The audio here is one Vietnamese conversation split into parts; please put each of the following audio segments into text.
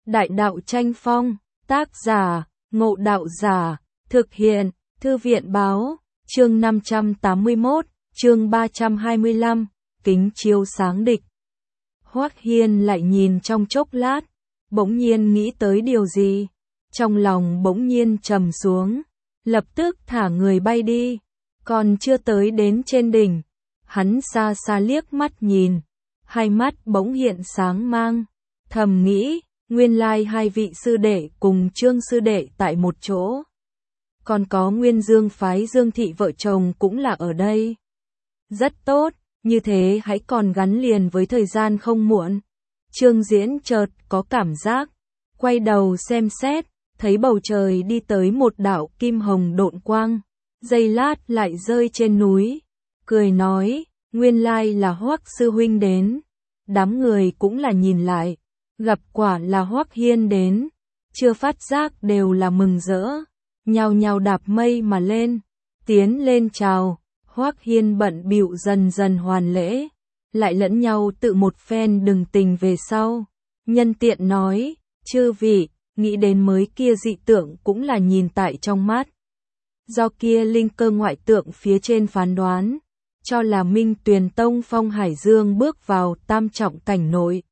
Đại đạo tranh phong, tác giả, Ngộ Đạo Giả, thực hiện, Thư viện báo, chương 581, chương 325, kính chiếu sáng địch. Hoắc Hiên lại nhìn trong chốc lát, bỗng nhiên nghĩ tới điều gì, trong lòng bỗng nhiên trầm xuống, lập tức thả người bay đi, còn chưa tới đến trên đỉnh, hắn xa xa liếc mắt nhìn, hai mắt bỗng hiện sáng mang, thầm nghĩ, nguyên lai hai vị sư đệ cùng Trương sư đệ tại một chỗ. Còn có Nguyên Dương phái Dương thị vợ chồng cũng là ở đây. Rất tốt, như thế hãy còn gắn liền với thời gian không muộn. Trương Diễn chợt có cảm giác, quay đầu xem xét, thấy bầu trời đi tới một đạo kim hồng độn quang, giây lát lại rơi trên núi, cười nói, nguyên lai là Hoắc sư huynh đến. Đám người cũng là nhìn lại, gặp quả là Hoắc Hiên đến, chưa phát giác đều là mừng rỡ, nhao nhao đạp mây mà lên, tiến lên chào. Hoắc Hiên bận bịu dần dần hoàn lễ, lại lẫn nhau tự một phen đừng tình về sau, nhân tiện nói, chư vị, nghĩ đến mới kia dị tượng cũng là nhìn tại trong mắt. Do kia linh cơ ngoại tượng phía trên phán đoán, cho là Minh Tuyền Tông Phong Hải Dương bước vào tam trọng cảnh nội.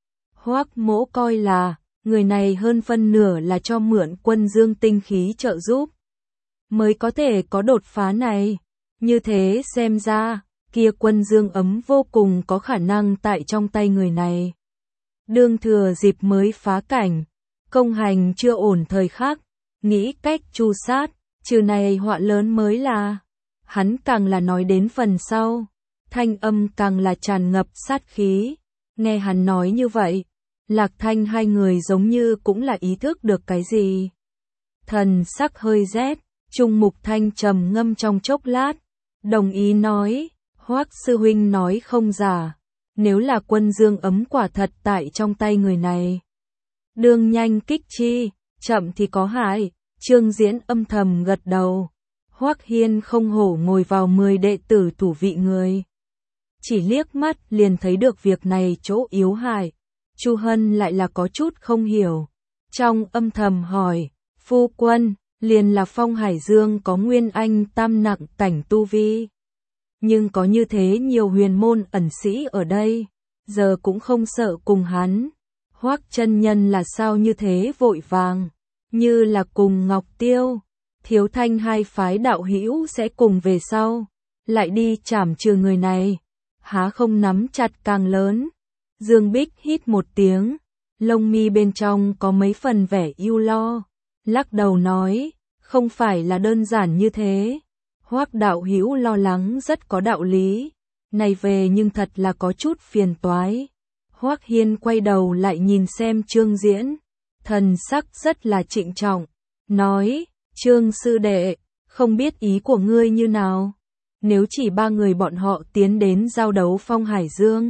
Hoắc Mỗ coi là, người này hơn phân nửa là cho mượn quân dương tinh khí trợ giúp, mới có thể có đột phá này. Như thế xem ra, kia quân dương ấm vô cùng có khả năng tại trong tay người này. Đương thừa dịp mới phá cảnh, công hành chưa ổn thời khắc, nghĩ cách tru sát, trừ này họa lớn mới là. Hắn càng là nói đến phần sau, thanh âm càng là tràn ngập sát khí. Nghe hắn nói như vậy, Lạc Thanh hai người giống như cũng là ý thức được cái gì. Thần sắc hơi rét, Trung Mục Thanh trầm ngâm trong chốc lát, đồng ý nói, Hoắc sư huynh nói không giả, nếu là quân dương ấm quả thật tại trong tay người này. Đương nhanh kích chi, chậm thì có hại. Trương Diễn âm thầm gật đầu. Hoắc Hiên không hổ ngồi vào 10 đệ tử thủ vị người. Chỉ liếc mắt liền thấy được việc này chỗ yếu hại. Chu Hân lại là có chút không hiểu. Trong âm thầm hỏi, phu quân, liền là Phong Hải Dương có nguyên anh tam nặng cảnh tu vi. Nhưng có như thế nhiều huyền môn ẩn sĩ ở đây, giờ cũng không sợ cùng hắn. Hoắc chân nhân là sao như thế vội vàng, như là cùng Ngọc Tiêu, Thiếu Thanh hai phái đạo hữu sẽ cùng về sau, lại đi trảm trừ người này, há không nắm chặt càng lớn. Dương Bích hít một tiếng, lông mi bên trong có mấy phần vẻ ưu lo, lắc đầu nói, không phải là đơn giản như thế. Hoắc đạo hữu lo lắng rất có đạo lý, này về nhưng thật là có chút phiền toái. Hoắc Hiên quay đầu lại nhìn xem Trương Diễn, thần sắc rất là trịnh trọng, nói, Trương sư đệ, không biết ý của ngươi như nào, nếu chỉ ba người bọn họ tiến đến giao đấu Phong Hải Dương.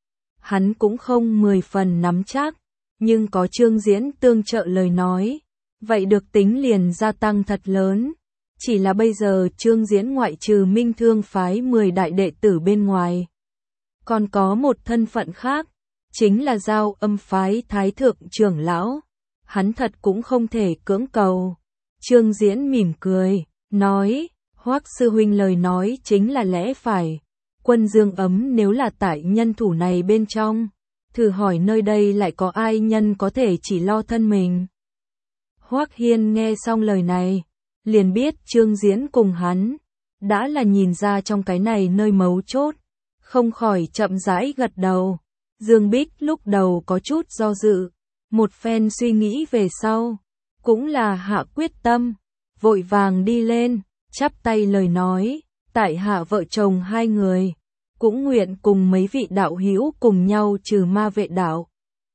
Hắn cũng không 10 phần nắm chắc, nhưng có Trương Diễn tương trợ lời nói, vậy được tính liền gia tăng thật lớn. Chỉ là bây giờ Trương Diễn ngoại trừ Minh Thương phái 10 đại đệ tử bên ngoài, còn có một thân phận khác, chính là Giao Âm phái thái thượng trưởng lão. Hắn thật cũng không thể cưỡng cầu. Trương Diễn mỉm cười, nói, Hoắc sư huynh lời nói chính là lẽ phải. Quân dương ấm nếu là tại nhân thủ này bên trong, thử hỏi nơi đây lại có ai nhân có thể chỉ lo thân mình. Hoắc Hiên nghe xong lời này, liền biết Trương Diễn cùng hắn đã là nhìn ra trong cái này nơi mấu chốt, không khỏi chậm rãi gật đầu. Dương Bích lúc đầu có chút do dự, một phen suy nghĩ về sau, cũng là hạ quyết tâm, vội vàng đi lên, chắp tay lời nói, tại hạ vợ chồng hai người, cũng nguyện cùng mấy vị đạo hữu cùng nhau trừ ma vệ đạo.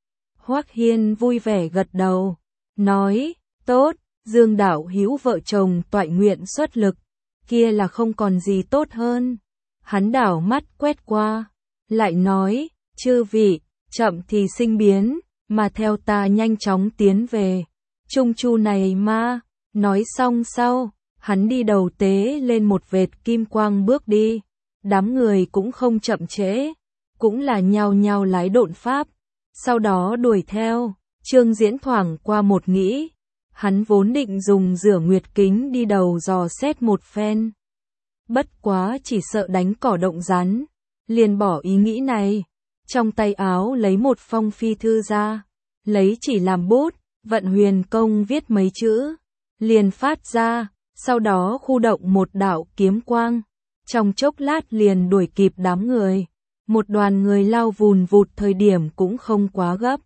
Hoắc Hiên vui vẻ gật đầu, nói, tốt, Dương đạo hữu vợ chồng toại nguyện xuất lực, kia là không còn gì tốt hơn. Hắn đảo mắt quét qua, lại nói, chư vị, chậm thì sinh biến, mà theo ta nhanh chóng tiến về. Trung chu này ma, nói xong sau, hắn đi đầu tế lên một vệt kim quang bước đi. Đám người cũng không chậm trễ, cũng là nhao nhao lái độn pháp, sau đó đuổi theo. Trương Diễn thoảng qua một nghĩ, hắn vốn định dùng rửa nguyệt kính đi đầu dò xét một phen. Bất quá chỉ sợ đánh cỏ động rắn, liền bỏ ý nghĩ này. Trong tay áo lấy một phong phi thư ra, lấy chỉ làm bút, vận huyền công viết mấy chữ, liền phát ra, sau đó khu động một đạo kiếm quang. Trong chốc lát liền đuổi kịp đám người, một đoàn người lao vùn vụt thời điểm cũng không quá gấp.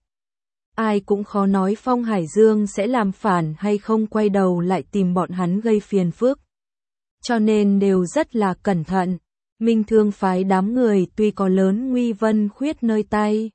Ai cũng khó nói Phong Hải Dương sẽ làm phản hay không quay đầu lại tìm bọn hắn gây phiền phức. Cho nên đều rất là cẩn thận. Minh Thương phái đám người tuy có lớn nguy vân khuyết nơi tay.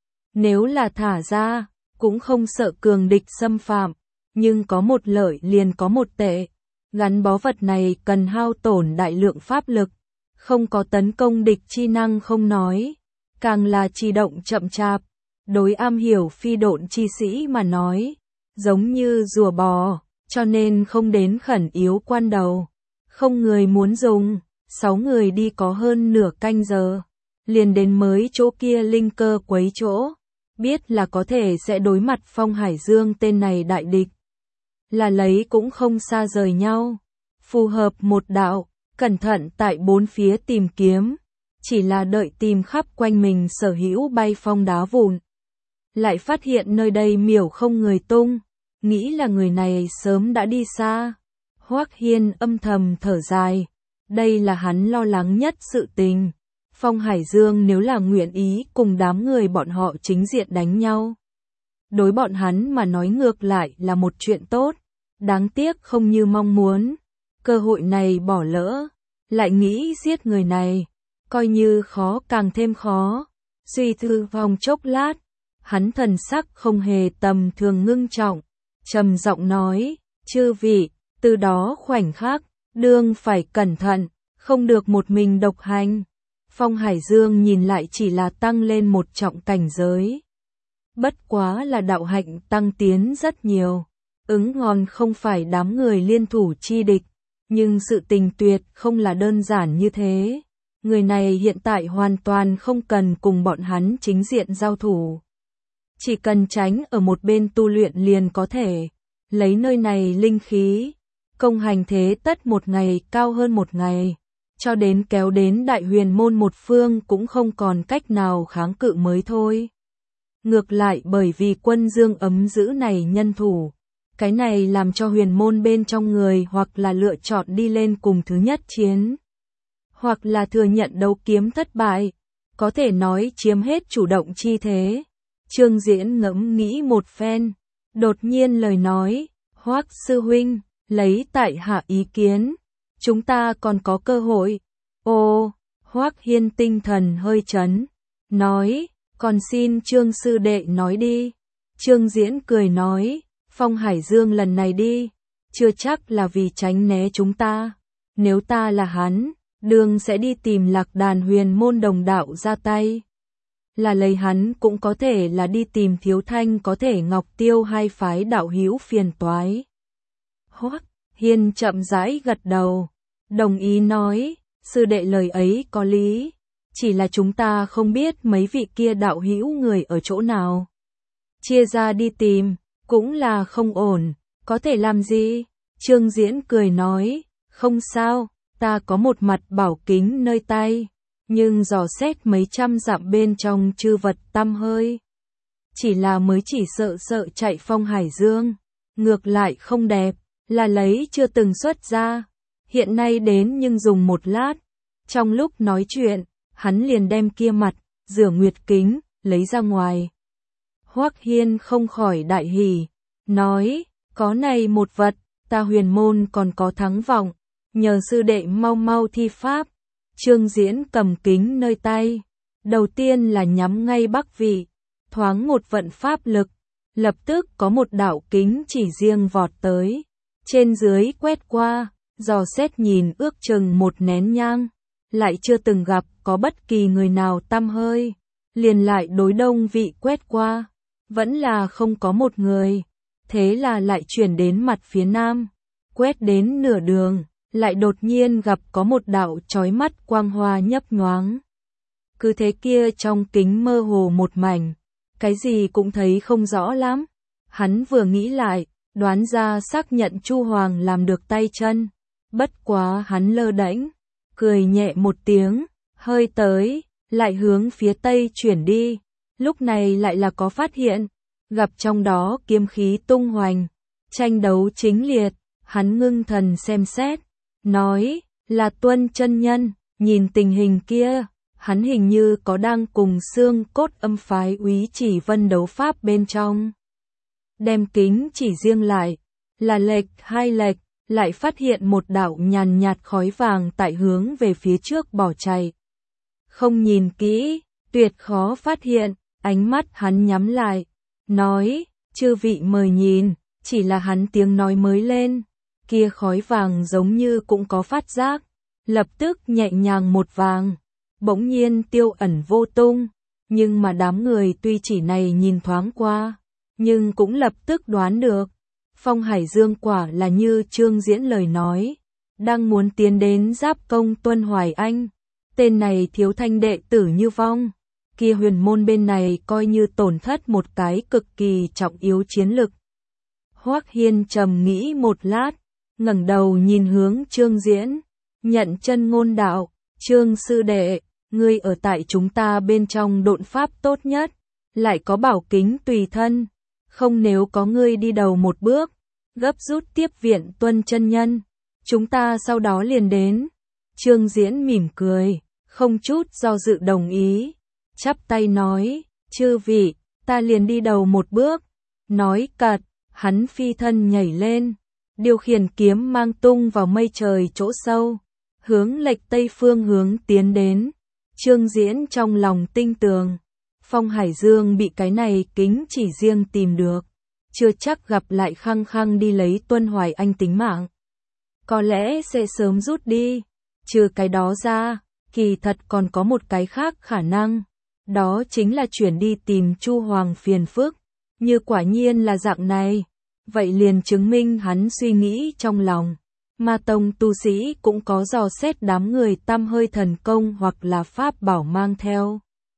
Nếu là thả ra, cũng không sợ cường địch xâm phạm, nhưng có một lợi liền có một tệ. Gắn bó vật này cần hao tổn đại lượng pháp lực, không có tấn công địch chi năng không nói, càng là chi động chậm chạp. Đối am hiểu phi độn chi sĩ mà nói, giống như rùa bò, cho nên không đến khẩn yếu quan đầu. Không người muốn dùng, 6 người đi có hơn nửa canh giờ, liền đến mới chỗ kia linh cơ quấy chỗ, biết là có thể sẽ đối mặt Phong Hải Dương tên này đại địch. Là lấy cũng không xa rời nhau, phù hợp một đạo, cẩn thận tại bốn phía tìm kiếm, chỉ là đợi tìm khắp quanh mình sở hữu bay phong đá vụn. Lại phát hiện nơi đây miểu không người tung, nghĩ là người này sớm đã đi xa. Hoắc Hiên âm thầm thở dài, đây là hắn lo lắng nhất sự tình. Phong Hải Dương nếu là nguyện ý cùng đám người bọn họ chính diện đánh nhau, đối bọn hắn mà nói ngược lại là một chuyện tốt, đáng tiếc không như mong muốn. Cơ hội này bỏ lỡ, lại nghĩ giết người này, coi như khó càng thêm khó. Suy tư vòng chốc lát, hắn thần sắc không hề tầm thường ngưng trọng, trầm giọng nói, chư vị, từ đó khoảnh khắc, đương phải cẩn thận, không được một mình độc hành. Phong Hải Dương nhìn lại chỉ là tăng lên một trọng cảnh giới. Bất quá là đạo hạnh tăng tiến rất nhiều, ứng ngon không phải đám người liên thủ chi địch, nhưng sự tình tuyệt không là đơn giản như thế. Người này hiện tại hoàn toàn không cần cùng bọn hắn chính diện giao thủ. Chỉ cần tránh ở một bên tu luyện liền có thể, lấy nơi này linh khí, công hành thế tất một ngày cao hơn một ngày, cho đến kéo đến đại huyền môn một phương cũng không còn cách nào kháng cự mới thôi. Ngược lại bởi vì quân Dương ấm giữ này nhân thủ, cái này làm cho huyền môn bên trong người hoặc là lựa chọn đi lên cùng thứ nhất chiến, hoặc là thừa nhận đấu kiếm thất bại, có thể nói chiếm hết chủ động chi thế. Trương Diễn ngẫm nghĩ một phen, đột nhiên lời nói, Hoắc sư huynh, lấy tại hạ ý kiến, chúng ta còn có cơ hội. Ô, Hoắc Hiên tinh thần hơi chấn, nói, còn xin Trương sư đệ nói đi. Trương Diễn cười nói, Phong Hải Dương lần này đi, chưa chắc là vì tránh né chúng ta, nếu ta là hắn, đương sẽ đi tìm Lạc Đàn huyền môn đồng đạo ra tay. Là lấy hắn cũng có thể là đi tìm Thiếu Thanh có thể Ngọc Tiêu hai phái đạo hữu phiền toái. Hoắc Hiên chậm rãi gật đầu, đồng ý nói, sư đệ lời ấy có lý, chỉ là chúng ta không biết mấy vị kia đạo hữu người ở chỗ nào. Chia ra đi tìm, cũng là không ổn, có thể làm gì? Trương Diễn cười nói, không sao, ta có một mặt bảo kính nơi tay, nhưng dò xét mấy trăm dặm bên trong chư vật tăm hơi. Chỉ là mới chỉ sợ chạy Phong Hải Dương, ngược lại không đẹp, là lấy chưa từng xuất ra, hiện nay đến nhưng dùng một lát. Trong lúc nói chuyện, hắn liền đem kia mặt, rửa nguyệt kính, lấy ra ngoài. Hoắc Hiên không khỏi đại hỉ, nói, có này một vật, ta huyền môn còn có thắng vọng, nhờ sư đệ mau mau thi pháp. Trương Diễn cầm kính nơi tay, đầu tiên là nhắm ngay bắc vị, thoáng một vận pháp lực, lập tức có một đạo kính chỉ riêng vọt tới, trên dưới quét qua, dò xét nhìn ước chừng một nén nhang, lại chưa từng gặp có bất kỳ người nào tăm hơi, liền lại đối đông vị quét qua, vẫn là không có một người, thế là lại chuyển đến mặt phía nam, quét đến nửa đường, lại đột nhiên gặp có một đạo chói mắt quang hoa nhấp nhoáng. Cứ thế kia trong kính mơ hồ một mảnh, cái gì cũng thấy không rõ lắm, Hắn vừa nghĩ lại, đoán ra xác nhận Chu Hoàng làm được tay chân. Bất quá hắn lơ đễnh, cười nhẹ một tiếng, hơi tới, lại hướng phía tây chuyển đi. Lúc này lại là có phát hiện, gặp trong đó kiếm khí tung hoành, tranh đấu chính liệt, hắn ngưng thần xem xét, nói, là Tuân chân nhân, nhìn tình hình kia, hắn hình như có đang cùng xương cốt âm phái Úy Chỉ Vân đấu pháp bên trong. Đem kính chỉ riêng lại, là lệch hai lệch, lại phát hiện một đạo nhàn nhạt khói vàng tại hướng về phía trước bỏ chạy. Không nhìn kỹ, tuyệt khó phát hiện, ánh mắt hắn nhắm lại, nói, chư vị mời nhìn, chỉ là hắn tiếng nói mới lên, kia khói vàng giống như cũng có phát giác, lập tức nhẹ nhàng một vàng, bỗng nhiên tiêu ẩn vô tung, nhưng mà đám người tuy chỉ này nhìn thoáng qua, nhưng cũng lập tức đoán được, Phong Hải Dương quả là như Trương Diễn lời nói, đang muốn tiến đến giáp công Tuân Hoài Anh, tên này thiếu thanh đệ tử như vong, kia huyền môn bên này coi như tổn thất một cái cực kỳ trọng yếu chiến lực. Hoắc Hiên trầm nghĩ một lát, ngẩng đầu nhìn hướng Trương Diễn, nhận chân ngôn đạo, Trương sư đệ, ngươi ở tại chúng ta bên trong độn pháp tốt nhất, lại có bảo kính tùy thân, không nếu có ngươi đi đầu một bước, gấp rút tiếp viện Tuân chân nhân, chúng ta sau đó liền đến. Trương Diễn mỉm cười, không chút do dự đồng ý, chắp tay nói, chư vị, ta liền đi đầu một bước, nói cật, hắn phi thân nhảy lên, điều khiển kiếm mang tung vào mây trời chỗ sâu, hướng lệch tây phương hướng tiến đến. Trương Diễn trong lòng tinh tường, Phong Hải Dương bị cái này kính chỉ riêng tìm được, chưa chắc gặp lại khăng khăng đi lấy Tuân Hoài Anh tính mạng. Có lẽ sẽ sớm rút đi, trừ cái đó ra, kỳ thật còn có một cái khác khả năng, đó chính là chuyển đi tìm Chu Hoàng phiền phức, như quả nhiên là dạng này, vậy liền chứng minh hắn suy nghĩ trong lòng. Ma tông tu sĩ cũng có dò xét đám người tam hơi thần công hoặc là pháp bảo mang theo.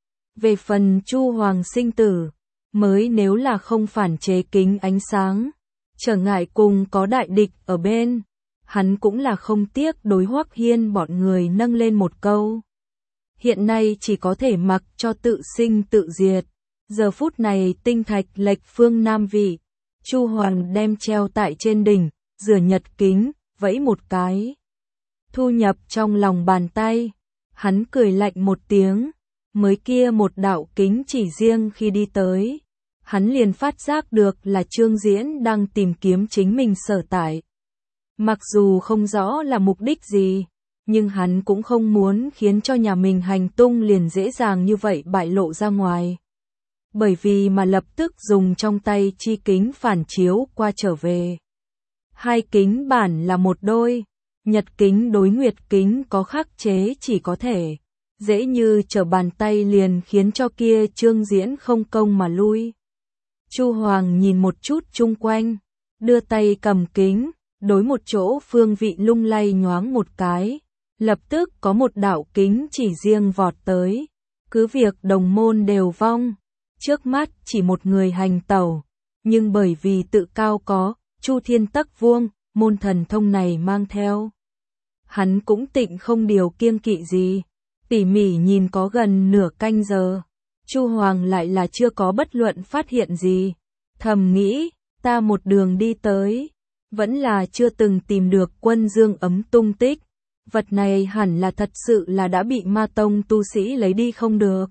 Về phần Chu Hoàng sinh tử, mới nếu là không phản chế kính ánh sáng, trở ngại cùng có đại địch ở bên, hắn cũng là không tiếc đối Hoắc Hiên bọn người nâng lên một câu. Hiện nay chỉ có thể mặc cho tự sinh tự diệt. Giờ phút này tinh thạch lệch phương Nam vị, Chu Hoàng đem treo tại trên đỉnh, rửa nhật kính, vẫy một cái. Thu nhập trong lòng bàn tay, hắn cười lạnh một tiếng, mới kia một đạo kính chỉ riêng khi đi tới. Hắn liền phát giác được là Trương Diễn đang tìm kiếm chính mình sở tại. Mặc dù không rõ là mục đích gì, nhưng hắn cũng không muốn khiến cho nhà mình hành tung liền dễ dàng như vậy bại lộ ra ngoài. Bởi vì mà lập tức dùng trong tay chi kính phản chiếu qua trở về. Hai kính bản là một đôi, nhật kính đối nguyệt kính có khắc chế chỉ có thể, dễ như trở bàn tay liền khiến cho kia Trương Diễn không công mà lui. Chu Hoàng nhìn một chút chung quanh, đưa tay cầm kính, đối một chỗ phương vị lung lay nhoáng một cái, lập tức có một đạo kính chỉ riêng vọt tới, cứ việc đồng môn đều vong, trước mắt chỉ một người hành tẩu, nhưng bởi vì tự cao có, Chu Thiên Tắc Vuông, môn thần thông này mang theo. Hắn cũng tịnh không điều kiêng kỵ gì, tỉ mỉ nhìn có gần nửa canh giờ, Chu Hoàng lại là chưa có bất luận phát hiện gì, thầm nghĩ, ta một đường đi tới, vẫn là chưa từng tìm được Quân Dương Ấm tung tích, vật này hẳn là thật sự là đã bị ma tông tu sĩ lấy đi không được.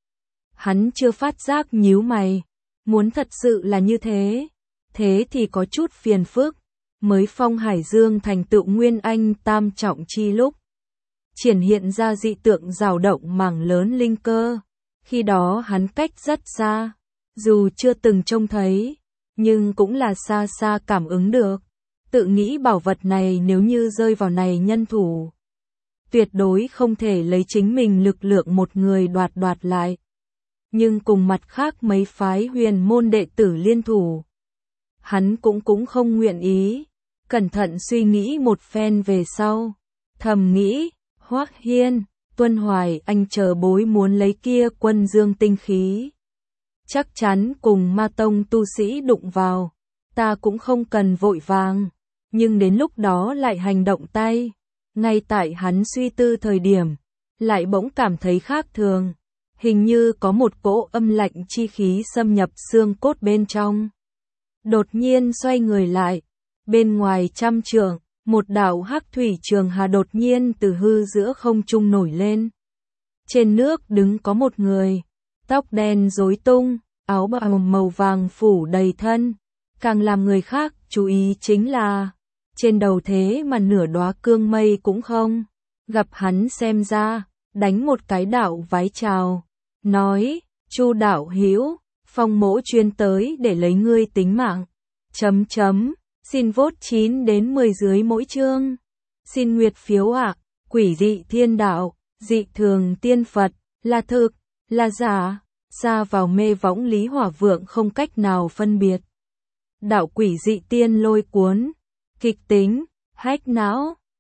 Hắn chưa phát giác nhíu mày, muốn thật sự là như thế, thế thì có chút phiền phức, mới Phong Hải Dương thành tựu Nguyên Anh tam trọng chi lúc, triển hiện ra dị tượng rào động mảng lớn linh cơ, khi đó hắn cách rất xa, dù chưa từng trông thấy, nhưng cũng là xa xa cảm ứng được, tự nghĩ bảo vật này nếu như rơi vào này nhân thủ, tuyệt đối không thể lấy chính mình lực lượng một người đoạt lại. Nhưng cùng mặt khác mấy phái huyền môn đệ tử liên thủ, hắn cũng không nguyện ý, cẩn thận suy nghĩ một phen về sau, thầm nghĩ, Hoắc Hiên, Tuân Hoài Anh chờ bối muốn lấy kia Quân Dương tinh khí. chắc chắn cùng ma tông tu sĩ đụng vào, ta cũng không cần vội vàng, nhưng đến lúc đó lại hành động tay. Ngay tại hắn suy tư thời điểm, lại bỗng cảm thấy khác thường, hình như có một cỗ âm lạnh chi khí xâm nhập xương cốt bên trong. Đột nhiên xoay người lại, bên ngoài trăm trượng, một đạo hắc thủy trường hà đột nhiên từ hư giữa không trung nổi lên. Trên nước đứng có một người, tóc đen rối tung, áo bào màu vàng phủ đầy thân, càng làm người khác chú ý chính là trên đầu thế mà nửa đóa cương mây cũng không. Gặp hắn xem ra, đánh một cái đạo vái chào, nói: "Chu đạo hữu, Phong mỗ chuyên tới để lấy ngươi tính mạng." Xin vote 9 đến 10 dưới mỗi chương. Xin nguyệt phiếu ạ. Quỷ dị thiên đạo, dị thường tiên Phật, là thực, là giả, xa vào mê võng Lý Hỏa Vượng không cách nào phân biệt. Đạo quỷ dị tiên lôi cuốn, kịch tính, hack não,